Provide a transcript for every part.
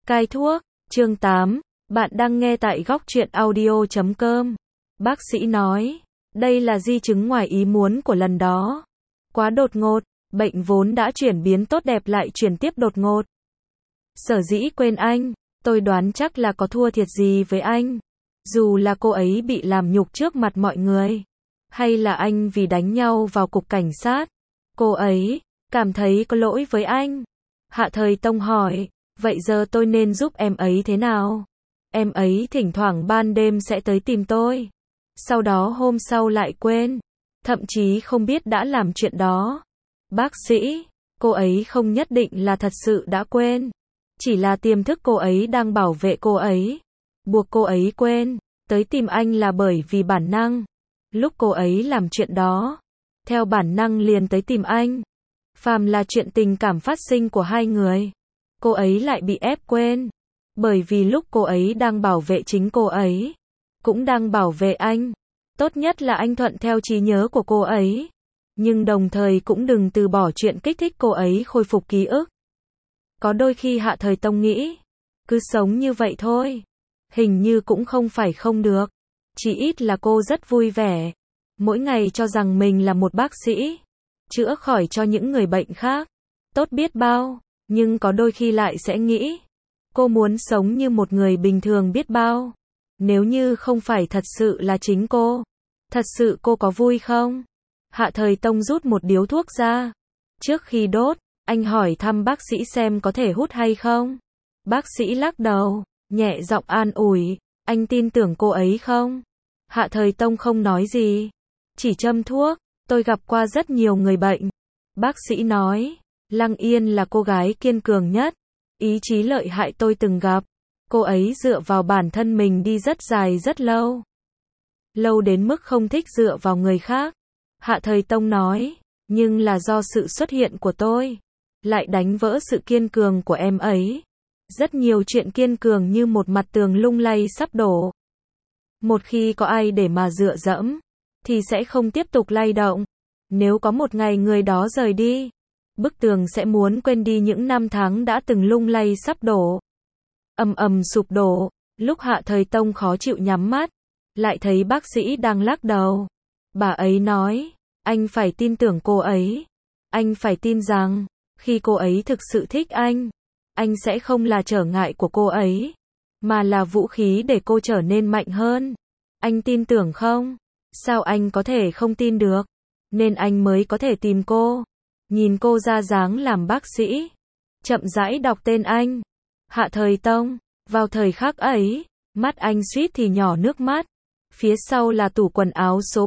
Cai thuốc, chương 8, bạn đang nghe tại góc truyện audio.com. Bác sĩ nói, đây là di chứng ngoài ý muốn của lần đó. Quá đột ngột, bệnh vốn đã chuyển biến tốt đẹp lại chuyển tiếp đột ngột. Sở dĩ quên anh, tôi đoán chắc là có thua thiệt gì với anh. Dù là cô ấy bị làm nhục trước mặt mọi người, hay là anh vì đánh nhau vào cục cảnh sát, cô ấy cảm thấy có lỗi với anh. Hạ Thời Tông hỏi, vậy giờ tôi nên giúp em ấy thế nào? Em ấy thỉnh thoảng ban đêm sẽ tới tìm tôi. Sau đó hôm sau lại quên. Thậm chí không biết đã làm chuyện đó. Bác sĩ, cô ấy không nhất định là thật sự đã quên. Chỉ là tiềm thức cô ấy đang bảo vệ cô ấy. Buộc cô ấy quên. Tới tìm anh là bởi vì bản năng. Lúc cô ấy làm chuyện đó, theo bản năng liền tới tìm anh. Phàm là chuyện tình cảm phát sinh của hai người, cô ấy lại bị ép quên. Bởi vì lúc cô ấy đang bảo vệ chính cô ấy, cũng đang bảo vệ anh. Tốt nhất là anh thuận theo trí nhớ của cô ấy. Nhưng đồng thời cũng đừng từ bỏ chuyện kích thích cô ấy khôi phục ký ức. Có đôi khi Hạ Thời Tông nghĩ, cứ sống như vậy thôi. Hình như cũng không phải không được. Chỉ ít là cô rất vui vẻ. Mỗi ngày cho rằng mình là một bác sĩ, chữa khỏi cho những người bệnh khác. Tốt biết bao. Nhưng có đôi khi lại sẽ nghĩ, cô muốn sống như một người bình thường biết bao. Nếu như không phải thật sự là chính cô, thật sự cô có vui không? Hạ Thời Tông rút một điếu thuốc ra. Trước khi đốt, anh hỏi thăm bác sĩ xem có thể hút hay không. Bác sĩ lắc đầu, nhẹ giọng an ủi, anh tin tưởng cô ấy không? Hạ Thời Tông không nói gì, chỉ châm thuốc. Tôi gặp qua rất nhiều người bệnh. Bác sĩ nói, Lăng Yên là cô gái kiên cường nhất, ý chí lợi hại tôi từng gặp. Cô ấy dựa vào bản thân mình đi rất dài rất lâu. Lâu đến mức không thích dựa vào người khác. Hạ Thời Tông nói, nhưng là do sự xuất hiện của tôi, lại đánh vỡ sự kiên cường của em ấy. Rất nhiều chuyện kiên cường như một mặt tường lung lay sắp đổ. Một khi có ai để mà dựa dẫm, thì sẽ không tiếp tục lay động. Nếu có một ngày người đó rời đi, bức tường sẽ muốn quên đi những năm tháng đã từng lung lay sắp đổ. Ầm ầm sụp đổ. Lúc Hạ Thời Tông khó chịu nhắm mắt, lại thấy bác sĩ đang lắc đầu. Bà ấy nói, anh phải tin tưởng cô ấy. Anh phải tin rằng, khi cô ấy thực sự thích anh sẽ không là trở ngại của cô ấy, mà là vũ khí để cô trở nên mạnh hơn. Anh tin tưởng không? Sao anh có thể không tin được? Nên anh mới có thể tìm cô. Nhìn cô ra dáng làm bác sĩ, chậm rãi đọc tên anh. Hạ Thời Tông. Vào thời khắc ấy, mắt anh suýt thì nhỏ nước mắt. Phía sau là tủ quần áo số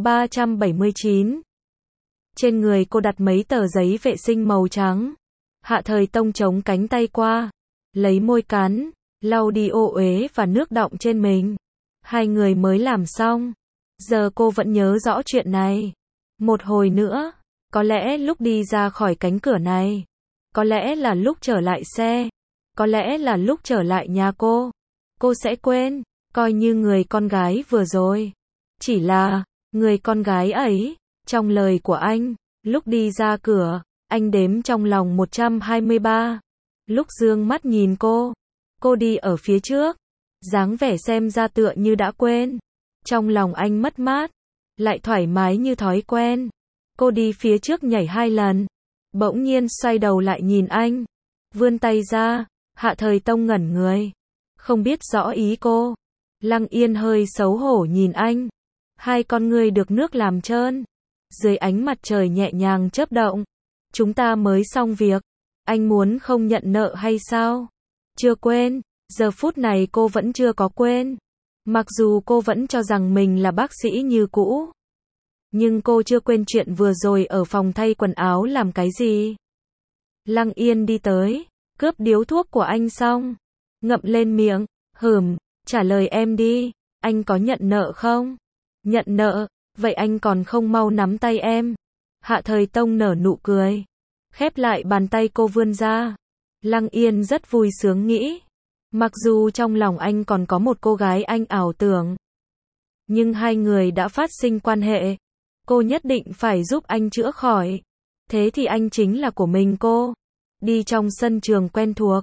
379. Trên người cô đặt mấy tờ giấy vệ sinh màu trắng. Hạ Thời Tông chống cánh tay qua, lấy môi cắn, lau đi ô uế và nước đọng trên mình. Hai người mới làm xong. Giờ cô vẫn nhớ rõ chuyện này. Một hồi nữa, có lẽ lúc đi ra khỏi cánh cửa này, có lẽ là lúc trở lại xe, có lẽ là lúc trở lại nhà cô sẽ quên, coi như người con gái vừa rồi. Chỉ là, người con gái ấy, trong lời của anh, lúc đi ra cửa, anh đếm trong lòng 123. Lúc dương mắt nhìn cô đi ở phía trước, dáng vẻ xem ra tựa như đã quên. Trong lòng anh mất mát, lại thoải mái như thói quen. Cô đi phía trước nhảy 2 lần, bỗng nhiên xoay đầu lại nhìn anh, vươn tay ra. Hạ Thời Tông ngẩn người, không biết rõ ý cô. Lăng Yên hơi xấu hổ nhìn anh, hai con ngươi được nước làm trơn, dưới ánh mặt trời nhẹ nhàng chớp động. Chúng ta mới xong việc, anh muốn không nhận nợ hay sao? Chưa quên. Giờ phút này cô vẫn chưa có quên. Mặc dù cô vẫn cho rằng mình là bác sĩ như cũ, nhưng cô chưa quên chuyện vừa rồi ở phòng thay quần áo làm cái gì. Lăng Yên đi tới, cướp điếu thuốc của anh xong, ngậm lên miệng, trả lời em đi, anh có nhận nợ không? Nhận nợ, vậy anh còn không mau nắm tay em. Hạ Thời Tông nở nụ cười, khép lại bàn tay cô vươn ra. Lăng Yên rất vui sướng nghĩ, mặc dù trong lòng anh còn có một cô gái anh ảo tưởng, nhưng hai người đã phát sinh quan hệ, cô nhất định phải giúp anh chữa khỏi. Thế thì anh chính là của mình cô. Đi trong sân trường quen thuộc,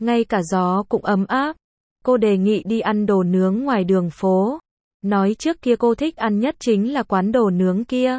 ngay cả gió cũng ấm áp. Cô đề nghị đi ăn đồ nướng ngoài đường phố. Nói trước kia cô thích ăn nhất chính là quán đồ nướng kia.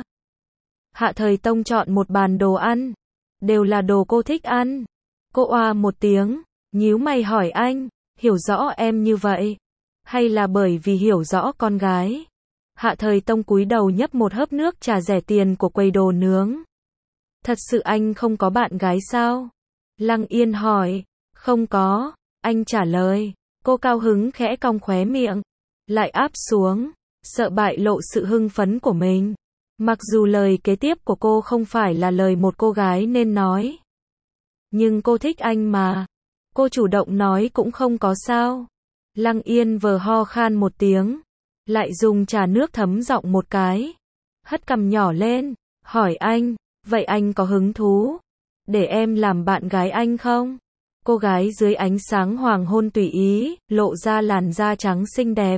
Hạ Thời Tông chọn một bàn đồ ăn. Đều là đồ cô thích ăn. Cô oa một tiếng, nhíu mày hỏi anh, hiểu rõ em như vậy? Hay là bởi vì hiểu rõ con gái? Hạ Thời Tông cúi đầu nhấp một hớp nước trà rẻ tiền của quầy đồ nướng. Thật sự anh không có bạn gái sao? Lăng Yên hỏi. Không có, anh trả lời. Cô cao hứng khẽ cong khóe miệng, lại áp xuống, sợ bại lộ sự hưng phấn của mình. Mặc dù lời kế tiếp của cô không phải là lời một cô gái nên nói. Nhưng cô thích anh mà. Cô chủ động nói cũng không có sao. Lăng Yên vờ ho khan một tiếng, lại dùng trà nước thấm giọng một cái. Hất cằm nhỏ lên, hỏi anh, vậy anh có hứng thú để em làm bạn gái anh không? Cô gái dưới ánh sáng hoàng hôn tùy ý, lộ ra làn da trắng xinh đẹp.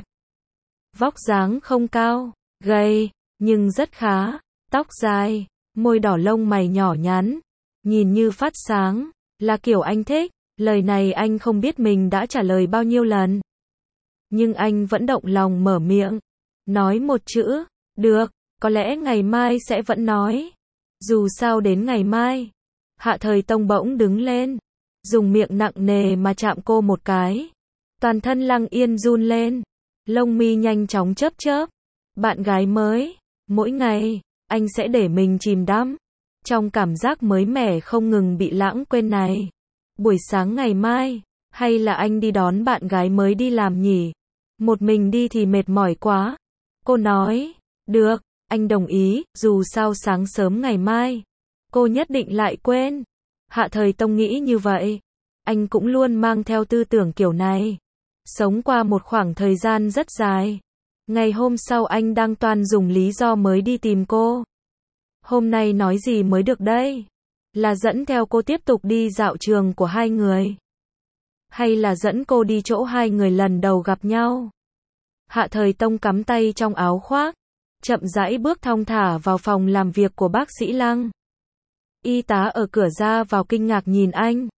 Vóc dáng không cao, gầy, nhưng rất khá, tóc dài, môi đỏ lông mày nhỏ nhắn, nhìn như phát sáng, là kiểu anh thích. Lời này anh không biết mình đã trả lời bao nhiêu lần. Nhưng anh vẫn động lòng mở miệng, nói một chữ, được, có lẽ ngày mai sẽ vẫn nói. Dù sao đến ngày mai. Hạ Thời Tông bỗng đứng lên, dùng miệng nặng nề mà chạm cô một cái. Toàn thân Lăng Yên run lên, lông mi nhanh chóng chớp chớp. Bạn gái mới, mỗi ngày, anh sẽ để mình chìm đắm trong cảm giác mới mẻ không ngừng bị lãng quên này. Buổi sáng ngày mai, hay là anh đi đón bạn gái mới đi làm nhỉ? Một mình đi thì mệt mỏi quá. Cô nói, được, anh đồng ý, dù sao sáng sớm ngày mai, cô nhất định lại quên. Hạ Thời Tông nghĩ như vậy. Anh cũng luôn mang theo tư tưởng kiểu này. Sống qua một khoảng thời gian rất dài. Ngày hôm sau anh đang toan dùng lý do mới đi tìm cô. Hôm nay nói gì mới được đây? Là dẫn theo cô tiếp tục đi dạo trường của hai người? Hay là dẫn cô đi chỗ hai người lần đầu gặp nhau? Hạ Thời Tông cắm tay trong áo khoác, chậm rãi bước thong thả vào phòng làm việc của bác sĩ Lăng. Y tá ở cửa ra vào kinh ngạc nhìn anh.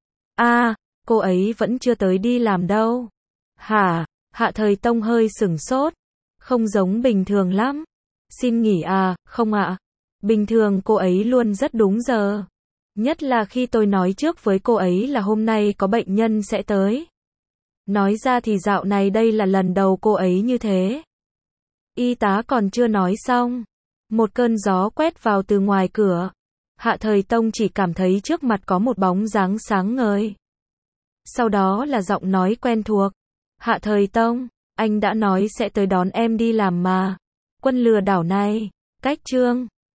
Cô ấy vẫn chưa tới đi làm đâu. Hả? Hạ Thời Tông hơi sửng sốt. Không giống bình thường lắm. Xin nghỉ à? Không ạ. Bình thường cô ấy luôn rất đúng giờ. Nhất là khi tôi nói trước với cô ấy là hôm nay có bệnh nhân sẽ tới. Nói ra thì dạo này đây là lần đầu cô ấy như thế. Y tá còn chưa nói xong. Một cơn gió quét vào từ ngoài cửa. Hạ Thời Tông chỉ cảm thấy trước mặt có một bóng dáng sáng ngời. Sau đó là giọng nói quen thuộc. Hạ Thời Tông, anh đã nói sẽ tới đón em đi làm mà. Quân lừa đảo này, cách chương